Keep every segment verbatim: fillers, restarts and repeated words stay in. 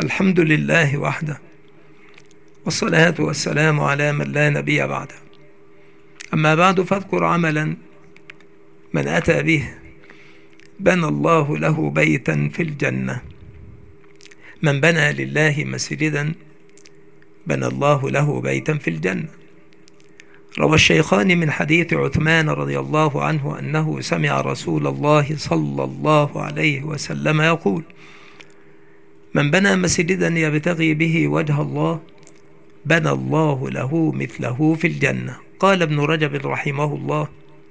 الحمد لله وحده، والصلاة والسلام على من لا نبي بعده. أما بعد، فاذكر عملا من أتى به بنى الله له بيتا في الجنة. من بنى لله مسجدا بنى الله له بيتا في الجنة. روى الشيخان من حديث عثمان رضي الله عنه أنه سمع رسول الله صلى الله عليه وسلم يقول: من بنى مسجدا يبتغي به وجه الله بنى الله له مثله في الجنة. قال ابن رجب رحمه الله: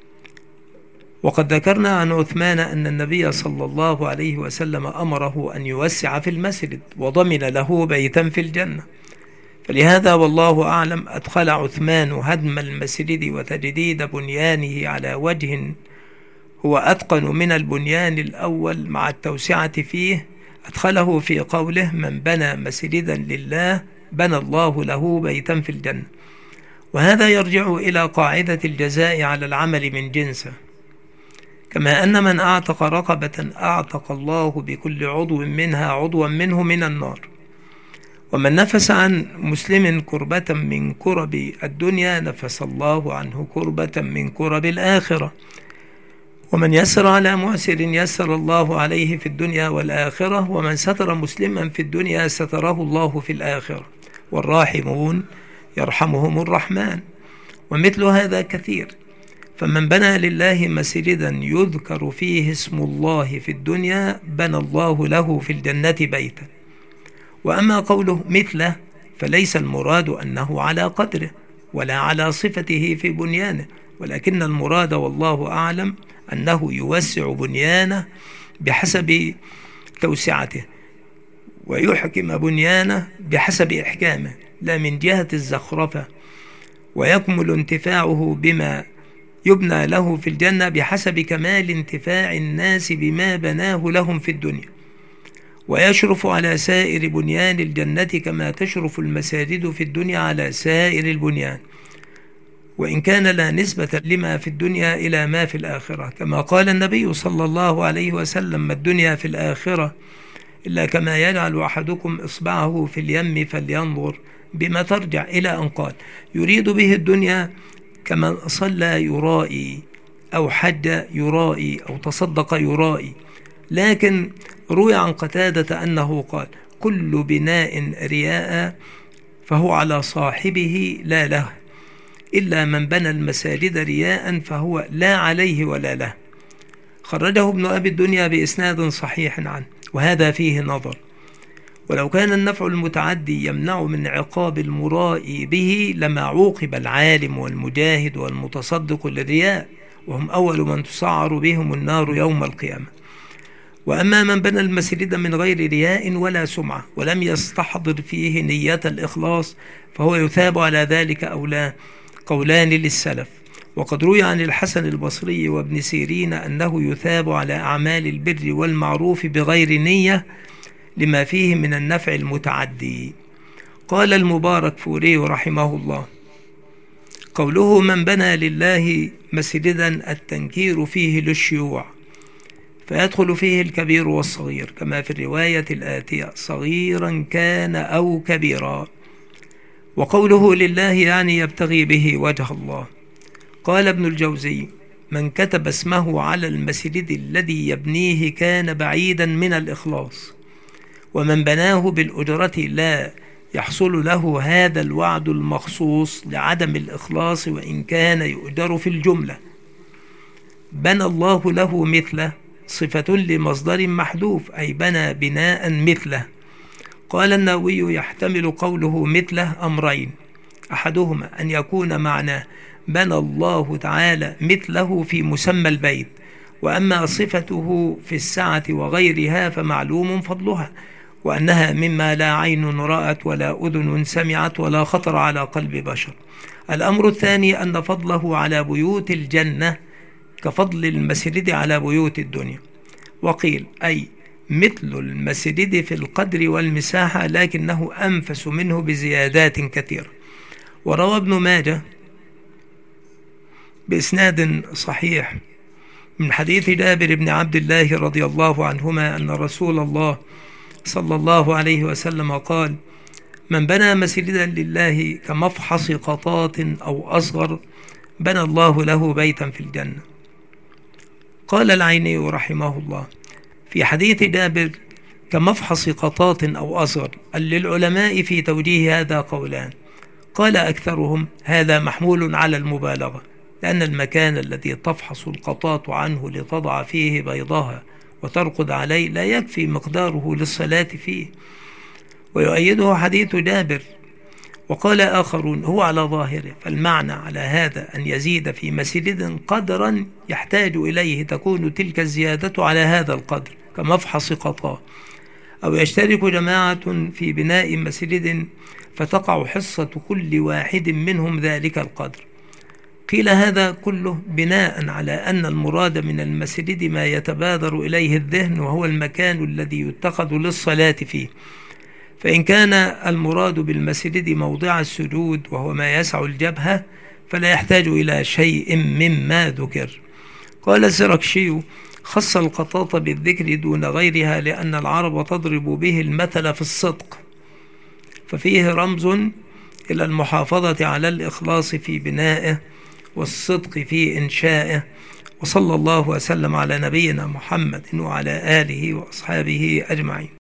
وقد ذكرنا عن عثمان أن النبي صلى الله عليه وسلم أمره أن يوسع في المسجد وضمن له بيتا في الجنة، فلهذا والله أعلم أدخل عثمان هدم المسجد وتجديد بنيانه على وجه هو أتقن من البنيان الأول مع التوسعة فيه، أدخله في قوله: من بنى مسجدا لله بنى الله له بيتا في الجنة. وهذا يرجع إلى قاعدة الجزاء على العمل من جنسه، كما أن من أعتق رقبة أعتق الله بكل عضو منها عضوا منه من النار. ومن نفس عن مسلم كربة من كرب الدنيا نفس الله عنه كربة من كرب الآخرة. ومن يسر على معسر يسر الله عليه في الدنيا والآخرة. ومن ستر مسلما في الدنيا ستره الله في الآخرة. والراحمون يرحمهم الرحمن. ومثل هذا كثير. فمن بنى لله مسجدا يذكر فيه اسم الله في الدنيا بنى الله له في الجنة بيتا. وأما قوله مثله فليس المراد أنه على قدره ولا على صفته في بنيانه، ولكن المراد والله أعلم أنه يوسع بنيانه بحسب توسعته، ويحكم بنيانه بحسب إحكامه، لا من جهة الزخرفة، ويكمل انتفاعه بما يبنى له في الجنة بحسب كمال انتفاع الناس بما بناه لهم في الدنيا. ويشرف على سائر بنيان الجنة كما تشرف المساجد في الدنيا على سائر البنيان، وإن كان لا نسبة لما في الدنيا إلى ما في الآخرة، كما قال النبي صلى الله عليه وسلم: ما الدنيا في الآخرة إلا كما يجعل أحدكم إصبعه في اليم فلينظر بما ترجع، إلى أن قال: يريد به الدنيا كمن صلى يرائي أو حج يرائي أو تصدق يرائي. لكن روي عن قتادة أنه قال: كل بناء رياء فهو على صاحبه لا له، إلا من بنى المساجد رياء فهو لا عليه ولا له. خرجه ابن أبي الدنيا بإسناد صحيح عنه، وهذا فيه نظر. ولو كان النفع المتعدي يمنع من عقاب المرائي به لما عوقب العالم والمجاهد والمتصدق للرياء، وهم أول من تسعر بهم النار يوم القيامة. وأما من بنى المسجد من غير رياء ولا سمعة ولم يستحضر فيه نية الإخلاص فهو يثاب على ذلك أو لا، قولان للسلف. وقد روي عن الحسن البصري وابن سيرين أنه يثاب على أعمال البر والمعروف بغير نية لما فيه من النفع المتعدي. قال المبارك فوري رحمه الله: قوله من بنى لله مسجدا التنكير فيه للشيوع، فيدخل فيه الكبير والصغير، كما في الرواية الآتية: صغيرا كان أو كبيرا. وقوله لله يعني يبتغي به وجه الله. قال ابن الجوزي: من كتب اسمه على المسجد الذي يبنيه كان بعيدا من الإخلاص، ومن بناه بالأجرة لا يحصل له هذا الوعد المخصوص لعدم الإخلاص وإن كان يؤجر في الجملة. بنى الله له مثله صفة لمصدر محذوف، أي بنى بناء مثله. قال النووي: يحتمل قوله مثله أمرين: أحدهما أن يكون معناه بنى الله تعالى مثله في مسمى البيت، وأما صفته في السعة وغيرها فمعلوم فضلها، وأنها مما لا عين رأت ولا أذن سمعت ولا خطر على قلب بشر. الأمر الثاني أن فضله على بيوت الجنة كفضل المسجد على بيوت الدنيا. وقيل أي مثل المسجد في القدر والمساحة، لكنه أنفس منه بزيادات كثيرة. وروى ابن ماجه بإسناد صحيح من حديث جابر بن عبد الله رضي الله عنهما أن رسول الله صلى الله عليه وسلم قال: من بنى مسجدا لله كمفحص قطاط أو أصغر بنى الله له بيتا في الجنة. قال العيني رحمه الله في حديث جابر: كمفحص قطاط أو أصغر. للعلماء في توجيه هذا قولان. قال أكثرهم: هذا محمول على المبالغة، لأن المكان الذي تفحص القطاط عنه لتضع فيه بيضها وترقد عليه لا يكفي مقداره للصلاة فيه، ويؤيده حديث جابر. وقال آخرون: هو على ظاهره، فالمعنى على هذا أن يزيد في مسجد قدرا يحتاج إليه تكون تلك الزيادة على هذا القدر كمفحص قطاع، أو يشترك جماعة في بناء مسجد فتقع حصة كل واحد منهم ذلك القدر. قيل هذا كله بناء على أن المراد من المسجد ما يتبادر إليه الذهن، وهو المكان الذي يتخذ للصلاة فيه. فإن كان المراد بالمسجد موضع السجود وهو ما يسع الجبهة فلا يحتاج إلى شيء مما ذكر. قال الزركشي: خص القطاط بالذكر دون غيرها لأن العرب تضرب به المثل في الصدق، ففيه رمز إلى المحافظة على الإخلاص في بنائه والصدق في إنشائه. وصلى الله وسلم على نبينا محمد وعلى آله وأصحابه أجمعين.